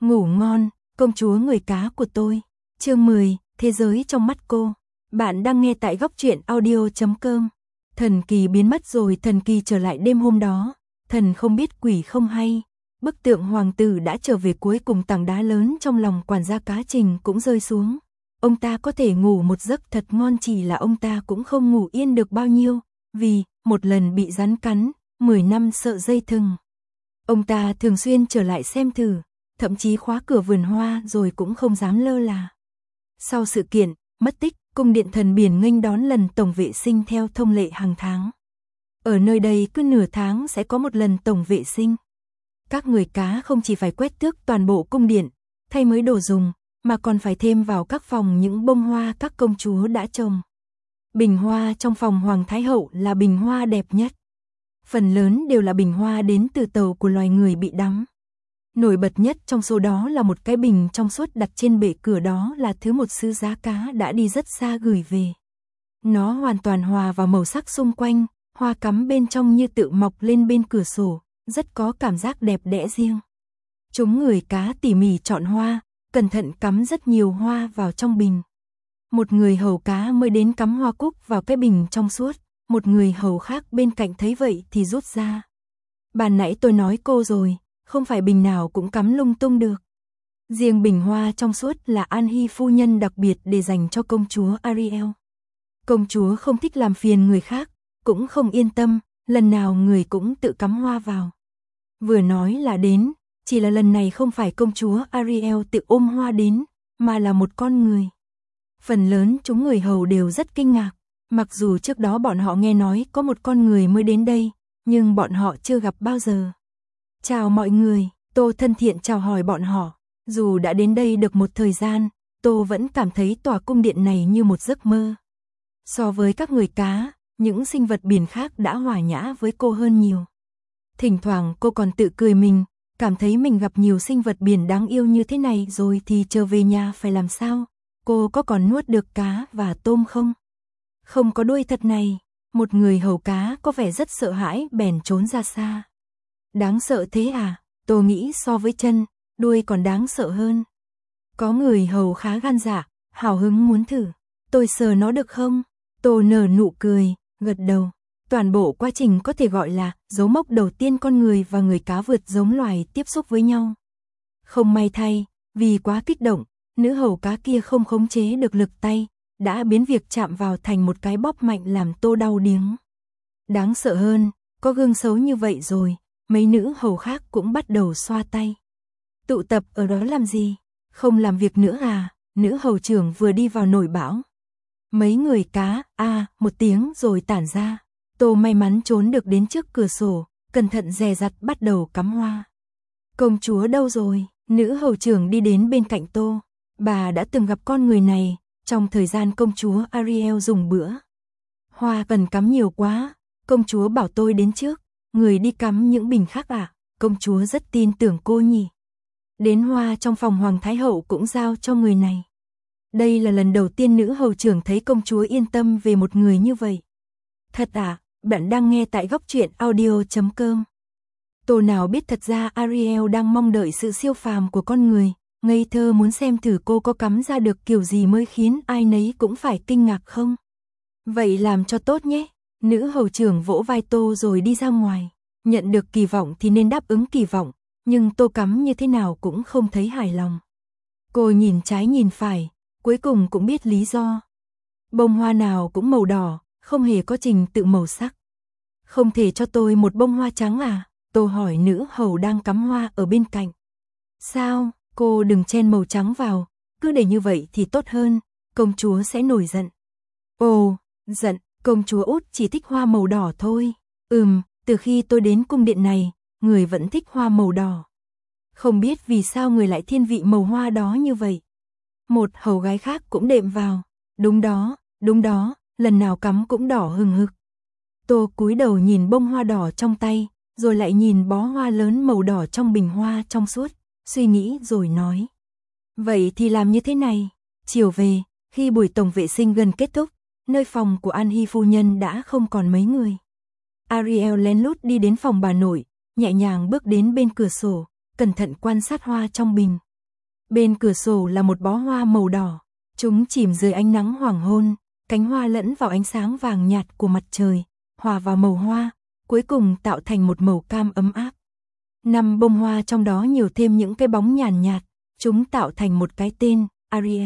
Ngủ ngon, công chúa người cá của tôi. Chương 10, Thế giới trong mắt cô. Bạn đang nghe tại góc truyện audio.com. Thần kỳ biến mất rồi thần kỳ trở lại đêm hôm đó. Thần không biết quỷ không hay. Bức tượng hoàng tử đã trở về, cuối cùng tảng đá lớn trong lòng quản gia Cá Trình cũng rơi xuống. Ông ta có thể ngủ một giấc thật ngon, chỉ là ông ta cũng không ngủ yên được bao nhiêu. Vì, một lần bị rắn cắn, 10 năm sợ dây thừng. Ông ta thường xuyên trở lại xem thử, thậm chí khóa cửa vườn hoa rồi cũng không dám lơ là. Sau sự kiện mất tích, cung điện thần biển nghênh đón lần tổng vệ sinh theo thông lệ hàng tháng. Ở nơi đây cứ nửa tháng sẽ có một lần tổng vệ sinh. Các người cá không chỉ phải quét tước toàn bộ cung điện, thay mới đồ dùng, mà còn phải thêm vào các phòng những bông hoa các công chúa đã trồng. Bình hoa trong phòng Hoàng Thái Hậu là bình hoa đẹp nhất. Phần lớn đều là bình hoa đến từ tàu của loài người bị đắm. Nổi bật nhất trong số đó là một cái bình trong suốt đặt trên bệ cửa, đó là thứ một sứ giá cá đã đi rất xa gửi về. Nó hoàn toàn hòa vào màu sắc xung quanh, hoa cắm bên trong như tự mọc lên bên cửa sổ, rất có cảm giác đẹp đẽ riêng. Chúng người cá tỉ mỉ chọn hoa, cẩn thận cắm rất nhiều hoa vào trong bình. Một người hầu cá mới đến cắm hoa cúc vào cái bình trong suốt, một người hầu khác bên cạnh thấy vậy thì rút ra. Ban nãy tôi nói cô rồi, không phải bình nào cũng cắm lung tung được. Riêng bình hoa trong suốt là An Hy phu nhân đặc biệt để dành cho công chúa Ariel. Công chúa không thích làm phiền người khác, cũng không yên tâm, lần nào người cũng tự cắm hoa vào. Vừa nói là đến, chỉ là lần này không phải công chúa Ariel tự ôm hoa đến, mà là một con người. Phần lớn chúng người hầu đều rất kinh ngạc, mặc dù trước đó bọn họ nghe nói có một con người mới đến đây, nhưng bọn họ chưa gặp bao giờ. Chào mọi người, Tô thân thiện chào hỏi bọn họ. Dù đã đến đây được một thời gian, Tô vẫn cảm thấy tòa cung điện này như một giấc mơ. So với các người cá, những sinh vật biển khác đã hòa nhã với cô hơn nhiều. Thỉnh thoảng cô còn tự cười mình, cảm thấy mình gặp nhiều sinh vật biển đáng yêu như thế này rồi thì trở về nhà phải làm sao? Cô có còn nuốt được cá và tôm không? Không có đuôi thật này. Một người hầu cá có vẻ rất sợ hãi bèn trốn ra xa. Đáng sợ thế à? Tô nghĩ so với chân, đuôi còn đáng sợ hơn. Có người hầu khá gan dạ, hào hứng muốn thử. Tôi sờ nó được không? Tô nở nụ cười, gật đầu. Toàn bộ quá trình có thể gọi là dấu mốc đầu tiên con người và người cá vượt giống loài tiếp xúc với nhau. Không may thay, vì quá kích động, nữ hầu cá kia không khống chế được lực tay, đã biến việc chạm vào thành một cái bóp mạnh làm Tô đau điếng. Đáng sợ hơn, có gương xấu như vậy rồi, mấy nữ hầu khác cũng bắt đầu xoa tay. Tụ tập ở đó làm gì? Không làm việc nữa à? Nữ hầu trưởng vừa đi vào nổi bão. Mấy người cá, một tiếng rồi tản ra. Tô may mắn trốn được đến trước cửa sổ, cẩn thận dè dặt bắt đầu cắm hoa. Công chúa đâu rồi? Nữ hầu trưởng đi đến bên cạnh Tô. Bà đã từng gặp con người này, trong thời gian công chúa Ariel dùng bữa. Hoa cần cắm nhiều quá, công chúa bảo tôi đến trước, người đi cắm những bình khác à? Công chúa rất tin tưởng cô nhỉ. Đến hoa trong phòng Hoàng Thái Hậu cũng giao cho người này. Đây là lần đầu tiên nữ hầu trưởng thấy công chúa yên tâm về một người như vậy. Thật à? Bạn đang nghe tại góc truyện audio.com. Tô nào biết thật ra Ariel đang mong đợi sự siêu phàm của con người, ngây thơ muốn xem thử cô có cắm ra được kiểu gì mới khiến ai nấy cũng phải kinh ngạc không. Vậy làm cho tốt nhé. Nữ hầu trưởng vỗ vai Tô rồi đi ra ngoài. Nhận được kỳ vọng thì nên đáp ứng kỳ vọng, nhưng Tô cắm như thế nào cũng không thấy hài lòng. Cô nhìn trái nhìn phải, cuối cùng cũng biết lý do. Bông hoa nào cũng màu đỏ, không hề có trình tự màu sắc. Không thể cho tôi một bông hoa trắng à? Tô hỏi nữ hầu đang cắm hoa ở bên cạnh. Sao? Cô đừng chen màu trắng vào, cứ để như vậy thì tốt hơn, công chúa sẽ nổi giận. Ồ, giận, công chúa út chỉ thích hoa màu đỏ thôi. Từ khi tôi đến cung điện này, người vẫn thích hoa màu đỏ. Không biết vì sao người lại thiên vị màu hoa đó như vậy. Một hầu gái khác cũng đệm vào. Đúng đó, lần nào cắm cũng đỏ hừng hực. Tô cúi đầu nhìn bông hoa đỏ trong tay, rồi lại nhìn bó hoa lớn màu đỏ trong bình hoa trong suốt, suy nghĩ rồi nói. Vậy thì làm như thế này. Chiều về, khi buổi tổng vệ sinh gần kết thúc, nơi phòng của An Hy phu nhân đã không còn mấy người. Ariel lén lút đi đến phòng bà nội, nhẹ nhàng bước đến bên cửa sổ, cẩn thận quan sát hoa trong bình. Bên cửa sổ là một bó hoa màu đỏ, chúng chìm dưới ánh nắng hoàng hôn, cánh hoa lẫn vào ánh sáng vàng nhạt của mặt trời, hòa vào màu hoa, cuối cùng tạo thành một màu cam ấm áp. 5 bông hoa trong đó nhiều thêm những cái bóng nhàn nhạt, chúng tạo thành một cái tên, Ariel.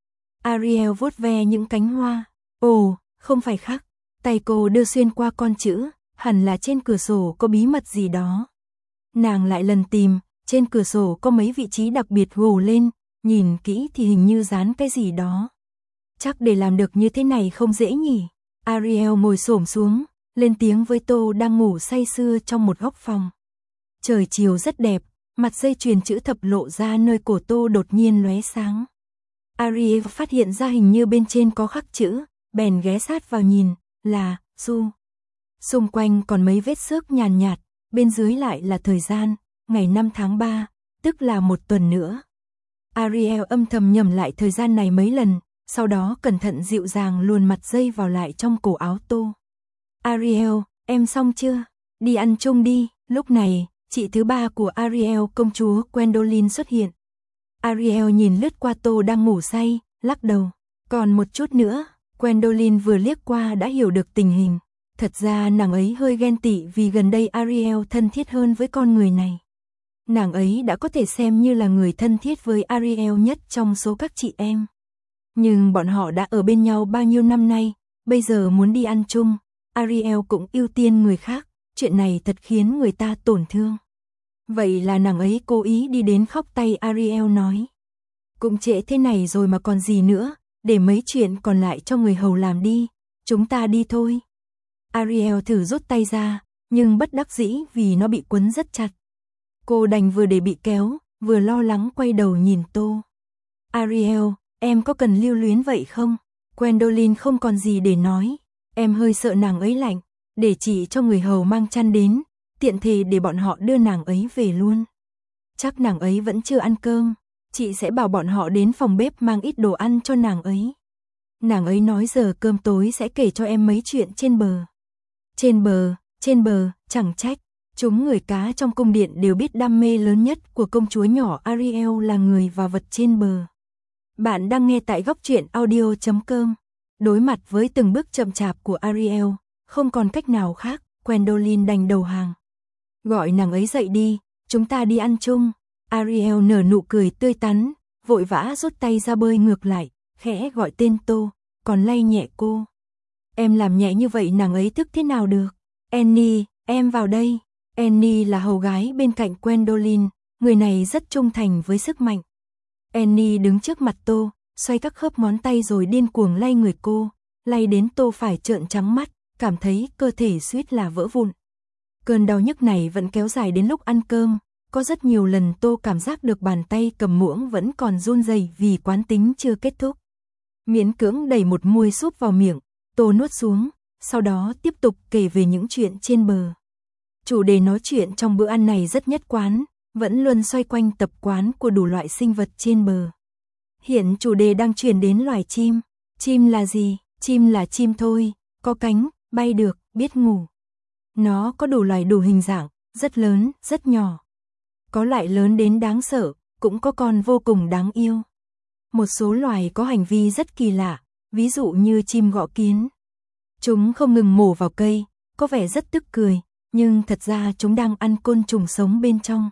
Ariel vuốt ve những cánh hoa. Ồ, không phải khắc. Tay cô đưa xuyên qua con chữ, hẳn là trên cửa sổ có bí mật gì đó. Nàng lại lần tìm, trên cửa sổ có mấy vị trí đặc biệt gồ lên, nhìn kỹ thì hình như dán cái gì đó. Chắc để làm được như thế này không dễ nhỉ. Ariel ngồi xổm xuống, lên tiếng với Tô đang ngủ say sưa trong một góc phòng. Trời chiều rất đẹp, mặt dây chuyền chữ thập lộ ra nơi cổ Tô đột nhiên lóe sáng. Ariel phát hiện ra hình như bên trên có khắc chữ, bèn ghé sát vào nhìn, là Du. Xung quanh còn mấy vết xước nhàn nhạt, bên dưới lại là thời gian, ngày 5 tháng 3, tức là một tuần nữa. Ariel âm thầm nhẩm lại thời gian này mấy lần, sau đó cẩn thận dịu dàng luồn mặt dây vào lại trong cổ áo Tô. Ariel, em xong chưa? Đi ăn chung đi. Lúc này, chị thứ ba của Ariel, công chúa Gwendoline xuất hiện. Ariel nhìn lướt qua Tô đang ngủ say, lắc đầu. Còn một chút nữa. Gwendoline vừa liếc qua đã hiểu được tình hình. Thật ra nàng ấy hơi ghen tị vì gần đây Ariel thân thiết hơn với con người này. Nàng ấy đã có thể xem như là người thân thiết với Ariel nhất trong số các chị em. Nhưng bọn họ đã ở bên nhau bao nhiêu năm nay, bây giờ muốn đi ăn chung, Ariel cũng ưu tiên người khác, chuyện này thật khiến người ta tổn thương. Vậy là nàng ấy cố ý đi đến khóc tay Ariel nói. Cũng trễ thế này rồi mà còn gì nữa, để mấy chuyện còn lại cho người hầu làm đi, chúng ta đi thôi. Ariel thử rút tay ra, nhưng bất đắc dĩ vì nó bị quấn rất chặt. Cô đành vừa để bị kéo, vừa lo lắng quay đầu nhìn Tô. Ariel, em có cần lưu luyến vậy không? Gwendoline không còn gì để nói. Em hơi sợ nàng ấy lạnh, để chị cho người hầu mang chăn đến, tiện thể để bọn họ đưa nàng ấy về luôn. Chắc nàng ấy vẫn chưa ăn cơm, chị sẽ bảo bọn họ đến phòng bếp mang ít đồ ăn cho nàng ấy. Nàng ấy nói giờ cơm tối sẽ kể cho em mấy chuyện trên bờ. Trên bờ, chẳng trách. Chúng người cá trong cung điện đều biết đam mê lớn nhất của công chúa nhỏ Ariel là người và vật trên bờ. Bạn đang nghe tại góc truyện audio.com. Đối mặt với từng bước chậm chạp của Ariel, không còn cách nào khác, Gwendoline đành đầu hàng. Gọi nàng ấy dậy đi, chúng ta đi ăn chung. Ariel nở nụ cười tươi tắn, vội vã rút tay ra bơi ngược lại, khẽ gọi tên Tô, còn lay nhẹ cô. Em làm nhẹ như vậy nàng ấy thức thế nào được? Annie, em vào đây. Annie là hầu gái bên cạnh Gwendoline, người này rất trung thành với sức mạnh. Annie đứng trước mặt Tô, xoay các khớp ngón tay rồi điên cuồng lay người cô, lay đến Tô phải trợn trắng mắt, cảm thấy cơ thể suýt là vỡ vụn. Cơn đau nhức này vẫn kéo dài đến lúc ăn cơm, có rất nhiều lần Tô cảm giác được bàn tay cầm muỗng vẫn còn run rẩy vì quán tính chưa kết thúc. Miễn cưỡng đẩy một muôi súp vào miệng, Tô nuốt xuống, sau đó tiếp tục kể về những chuyện trên bờ. Chủ đề nói chuyện trong bữa ăn này rất nhất quán, vẫn luôn xoay quanh tập quán của đủ loại sinh vật trên bờ. Hiện chủ đề đang chuyển đến loài chim. Chim là gì? Chim là chim thôi, có cánh, bay được, biết ngủ. Nó có đủ loài đủ hình dạng, rất lớn, rất nhỏ. Có loại lớn đến đáng sợ, cũng có con vô cùng đáng yêu. Một số loài có hành vi rất kỳ lạ, ví dụ như chim gõ kiến. Chúng không ngừng mổ vào cây, có vẻ rất tức cười, nhưng thật ra chúng đang ăn côn trùng sống bên trong.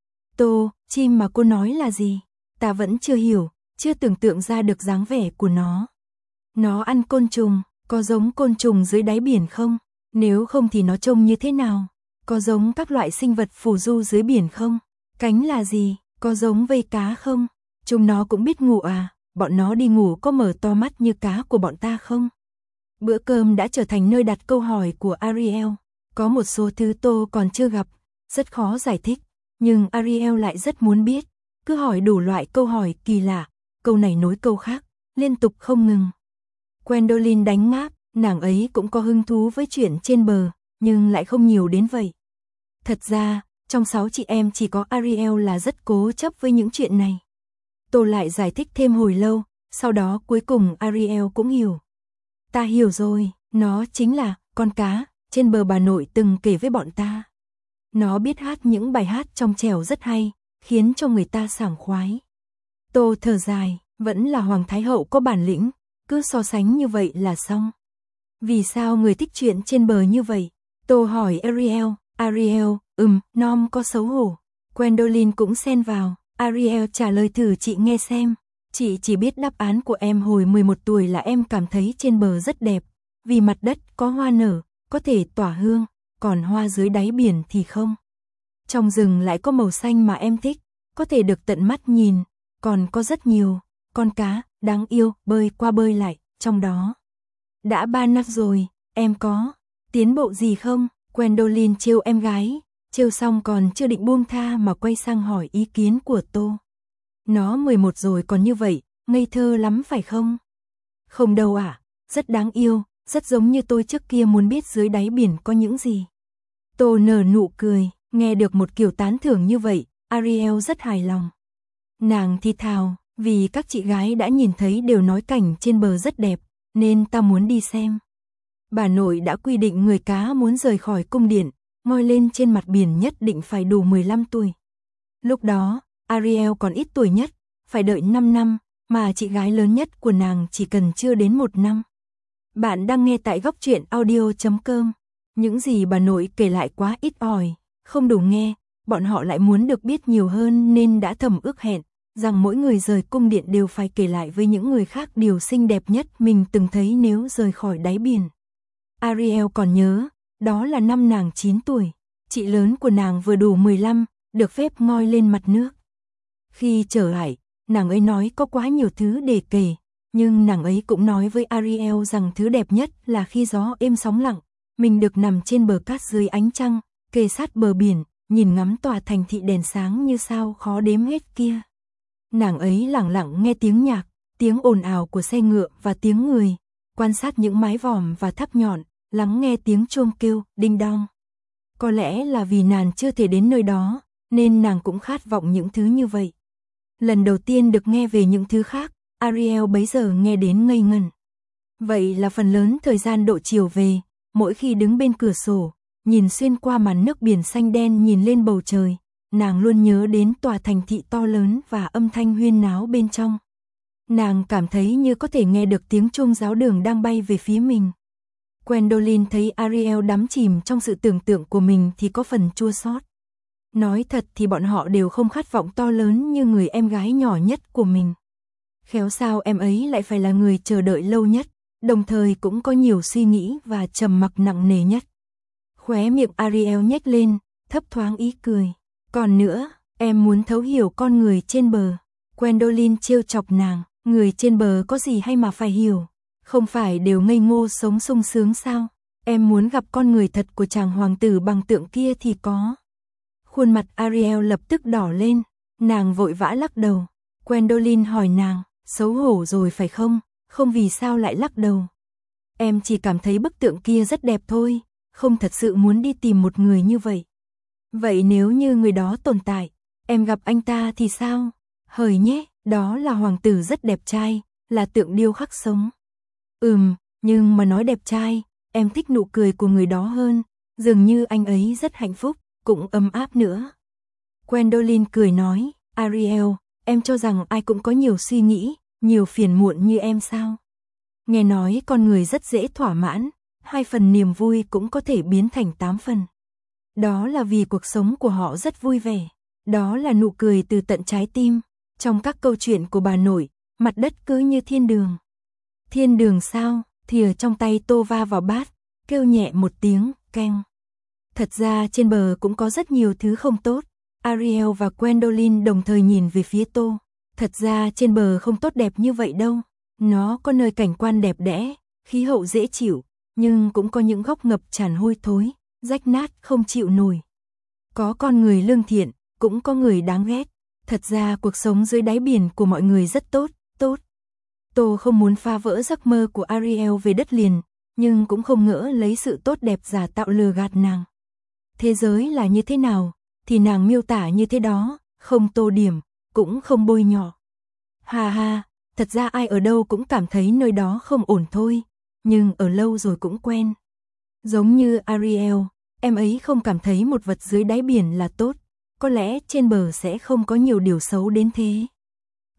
Tô, chim mà cô nói là gì? Ta vẫn chưa hiểu, chưa tưởng tượng ra được dáng vẻ của nó. Nó ăn côn trùng, có giống côn trùng dưới đáy biển không? Nếu không thì nó trông như thế nào? Có giống các loại sinh vật phù du dưới biển không? Cánh là gì? Có giống vây cá không? Chúng nó cũng biết ngủ à? Bọn nó đi ngủ có mở to mắt như cá của bọn ta không? Bữa cơm đã trở thành nơi đặt câu hỏi của Ariel. Có một số thứ Tô còn chưa gặp, rất khó giải thích, nhưng Ariel lại rất muốn biết, cứ hỏi đủ loại câu hỏi kỳ lạ, câu này nối câu khác, liên tục không ngừng. Gwendoline đánh ngáp, nàng ấy cũng có hứng thú với chuyện trên bờ, nhưng lại không nhiều đến vậy. Thật ra, trong 6 chị em chỉ có Ariel là rất cố chấp với những chuyện này. Tô lại giải thích thêm hồi lâu, sau đó cuối cùng Ariel cũng hiểu. Ta hiểu rồi, nó chính là con cá trên bờ bà nội từng kể với bọn ta. Nó biết hát những bài hát trong trẻo rất hay, khiến cho người ta sảng khoái. Tô thở dài, vẫn là Hoàng Thái Hậu có bản lĩnh, cứ so sánh như vậy là xong. Vì sao người thích chuyện trên bờ như vậy? Tô hỏi Ariel. Ariel, Nom có xấu hổ. Gwendolyn cũng xen vào. Ariel trả lời thử chị nghe xem. Chị chỉ biết đáp án của em hồi 11 tuổi là em cảm thấy trên bờ rất đẹp. Vì mặt đất có hoa nở, có thể tỏa hương, còn hoa dưới đáy biển thì không. Trong rừng lại có màu xanh mà em thích, có thể được tận mắt nhìn, còn có rất nhiều con cá đáng yêu bơi qua bơi lại trong đó. Đã 3 năm rồi, em có tiến bộ gì không? Gwendolyn trêu em gái, trêu xong còn chưa định buông tha mà quay sang hỏi ý kiến của Tô. Nó 11 rồi còn như vậy, ngây thơ lắm phải không? Không đâu ạ, rất đáng yêu, rất giống như tôi trước kia muốn biết dưới đáy biển có những gì. Tô nở nụ cười, nghe được một kiểu tán thưởng như vậy, Ariel rất hài lòng. Nàng thì thào, vì các chị gái đã nhìn thấy đều nói cảnh trên bờ rất đẹp, nên ta muốn đi xem. Bà nội đã quy định người cá muốn rời khỏi cung điện, ngoi lên trên mặt biển nhất định phải đủ 15 tuổi. Lúc đó, Ariel còn ít tuổi nhất, phải đợi 5 năm, mà chị gái lớn nhất của nàng chỉ cần chưa đến 1 năm. Bạn đang nghe tại góc truyện audio.com. Những gì bà nội kể lại quá ít ỏi, không đủ nghe, bọn họ lại muốn được biết nhiều hơn nên đã thầm ước hẹn rằng mỗi người rời cung điện đều phải kể lại với những người khác điều xinh đẹp nhất mình từng thấy nếu rời khỏi đáy biển. Ariel còn nhớ, đó là năm nàng 9 tuổi, chị lớn của nàng vừa đủ 15, được phép ngoi lên mặt nước. Khi trở lại, nàng ấy nói có quá nhiều thứ để kể, nhưng nàng ấy cũng nói với Ariel rằng thứ đẹp nhất là khi gió êm sóng lặng, mình được nằm trên bờ cát dưới ánh trăng, kề sát bờ biển, nhìn ngắm tòa thành thị đèn sáng như sao khó đếm hết kia. Nàng ấy lặng lặng nghe tiếng nhạc, tiếng ồn ào của xe ngựa và tiếng người, quan sát những mái vòm và tháp nhọn, lắng nghe tiếng chuông kêu, đinh đong. Có lẽ là vì nàng chưa thể đến nơi đó, nên nàng cũng khát vọng những thứ như vậy. Lần đầu tiên được nghe về những thứ khác, Ariel bấy giờ nghe đến ngây ngẩn. Vậy là phần lớn thời gian độ chiều về, mỗi khi đứng bên cửa sổ, nhìn xuyên qua màn nước biển xanh đen nhìn lên bầu trời, nàng luôn nhớ đến tòa thành thị to lớn và âm thanh huyên náo bên trong. Nàng cảm thấy như có thể nghe được tiếng chuông giáo đường đang bay về phía mình. Gwendolyn thấy Ariel đắm chìm trong sự tưởng tượng của mình thì có phần chua xót. Nói thật thì bọn họ đều không khát vọng to lớn như người em gái nhỏ nhất của mình. Khéo sao em ấy lại phải là người chờ đợi lâu nhất, đồng thời cũng có nhiều suy nghĩ và trầm mặc nặng nề nhất. Khóe miệng Ariel nhếch lên, thấp thoáng ý cười. Còn nữa, em muốn thấu hiểu con người trên bờ. Gwendolyn trêu chọc nàng, người trên bờ có gì hay mà phải hiểu, không phải đều ngây ngô sống sung sướng sao? Em muốn gặp con người thật của chàng hoàng tử bằng tượng kia thì có. Khuôn mặt Ariel lập tức đỏ lên, nàng vội vã lắc đầu. Gwendolyn hỏi nàng, xấu hổ rồi phải không? Không vì sao lại lắc đầu. Em chỉ cảm thấy bức tượng kia rất đẹp thôi, không thật sự muốn đi tìm một người như vậy. Vậy nếu như người đó tồn tại, em gặp anh ta thì sao? Hời nhé, đó là hoàng tử rất đẹp trai, là tượng điêu khắc sống. Nhưng mà nói đẹp trai, em thích nụ cười của người đó hơn, dường như anh ấy rất hạnh phúc, cũng ấm áp nữa. Gwendolyn cười nói, Ariel, em cho rằng ai cũng có nhiều suy nghĩ, nhiều phiền muộn như em sao? Nghe nói con người rất dễ thỏa mãn, 2 phần niềm vui cũng có thể biến thành 8 phần. Đó là vì cuộc sống của họ rất vui vẻ, đó là nụ cười từ tận trái tim. Trong các câu chuyện của bà nội, mặt đất cứ như thiên đường. Thiên đường sao? Thìa trong tay Tô va vào bát, kêu nhẹ một tiếng, keng. Thật ra trên bờ cũng có rất nhiều thứ không tốt. Ariel và Gwendolyn đồng thời nhìn về phía Tô. Thật ra trên bờ không tốt đẹp như vậy đâu. Nó có nơi cảnh quan đẹp đẽ, khí hậu dễ chịu, nhưng cũng có những góc ngập tràn hôi thối, rách nát không chịu nổi. Có con người lương thiện, cũng có người đáng ghét. Thật ra cuộc sống dưới đáy biển của mọi người rất tốt. Tô không muốn phá vỡ giấc mơ của Ariel về đất liền, nhưng cũng không ngỡ lấy sự tốt đẹp giả tạo lừa gạt nàng. Thế giới là như thế nào, thì nàng miêu tả như thế đó, không tô điểm, cũng không bôi nhọ. Ha ha, thật ra ai ở đâu cũng cảm thấy nơi đó không ổn thôi, nhưng ở lâu rồi cũng quen. Giống như Ariel, em ấy không cảm thấy một vật dưới đáy biển là tốt, có lẽ trên bờ sẽ không có nhiều điều xấu đến thế.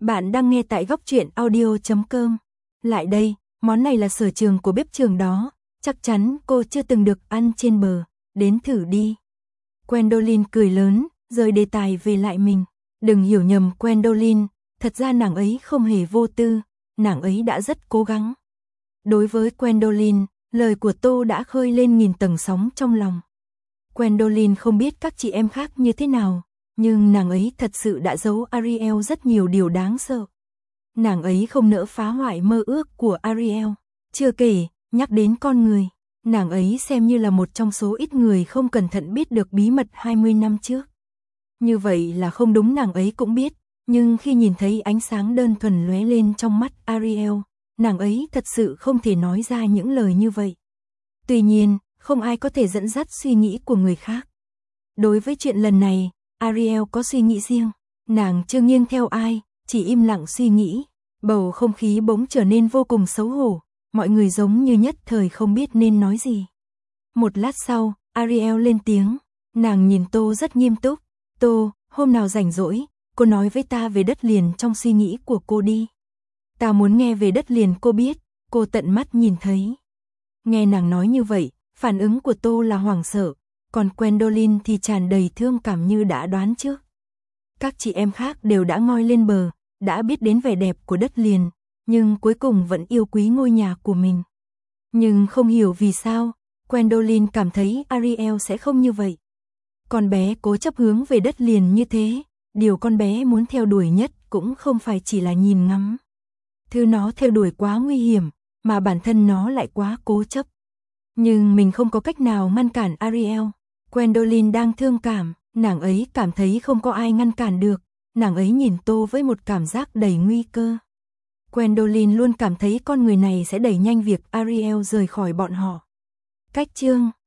Bạn đang nghe tại góc truyện audio.com. Lại đây, món này là sở trường của bếp trường đó, chắc chắn cô chưa từng được ăn trên bờ, đến thử đi. Gwendoline cười lớn, rời đề tài về lại mình. Đừng hiểu nhầm Gwendoline, thật ra nàng ấy không hề vô tư, nàng ấy đã rất cố gắng. Đối với Gwendoline, lời của Tô đã khơi lên nghìn tầng sóng trong lòng. Gwendoline không biết các chị em khác như thế nào, nhưng nàng ấy thật sự đã giấu Ariel rất nhiều điều đáng sợ. Nàng ấy không nỡ phá hoại mơ ước của Ariel. Chưa kể, nhắc đến con người, nàng ấy xem như là một trong số ít người không cẩn thận biết được bí mật 20 năm trước. Như vậy là không đúng, nàng ấy cũng biết, nhưng khi nhìn thấy ánh sáng đơn thuần lóe lên trong mắt Ariel, nàng ấy thật sự không thể nói ra những lời như vậy. Tuy nhiên, không ai có thể dẫn dắt suy nghĩ của người khác. Đối với chuyện lần này, Ariel có suy nghĩ riêng, nàng chưa nghiêng theo ai, chỉ im lặng suy nghĩ. Bầu không khí bỗng trở nên vô cùng xấu hổ, mọi người giống như nhất thời không biết nên nói gì. Một lát sau, Ariel lên tiếng, nàng nhìn Tô rất nghiêm túc. Tô, hôm nào rảnh rỗi, cô nói với ta về đất liền trong suy nghĩ của cô đi. Ta muốn nghe về đất liền cô biết, cô tận mắt nhìn thấy. Nghe nàng nói như vậy, phản ứng của Tô là hoảng sợ, còn Gwendoline thì tràn đầy thương cảm như đã đoán trước. Các chị em khác đều đã ngoi lên bờ, đã biết đến vẻ đẹp của đất liền, nhưng cuối cùng vẫn yêu quý ngôi nhà của mình. Nhưng không hiểu vì sao, Gwendoline cảm thấy Ariel sẽ không như vậy. Con bé cố chấp hướng về đất liền như thế, điều con bé muốn theo đuổi nhất cũng không phải chỉ là nhìn ngắm. Thứ nó theo đuổi quá nguy hiểm, mà bản thân nó lại quá cố chấp. Nhưng mình không có cách nào ngăn cản Ariel. Gwendoline đang thương cảm, nàng ấy cảm thấy không có ai ngăn cản được. Nàng ấy nhìn Tô với một cảm giác đầy nguy cơ. Gwendoline luôn cảm thấy con người này sẽ đẩy nhanh việc Ariel rời khỏi bọn họ. Cách chương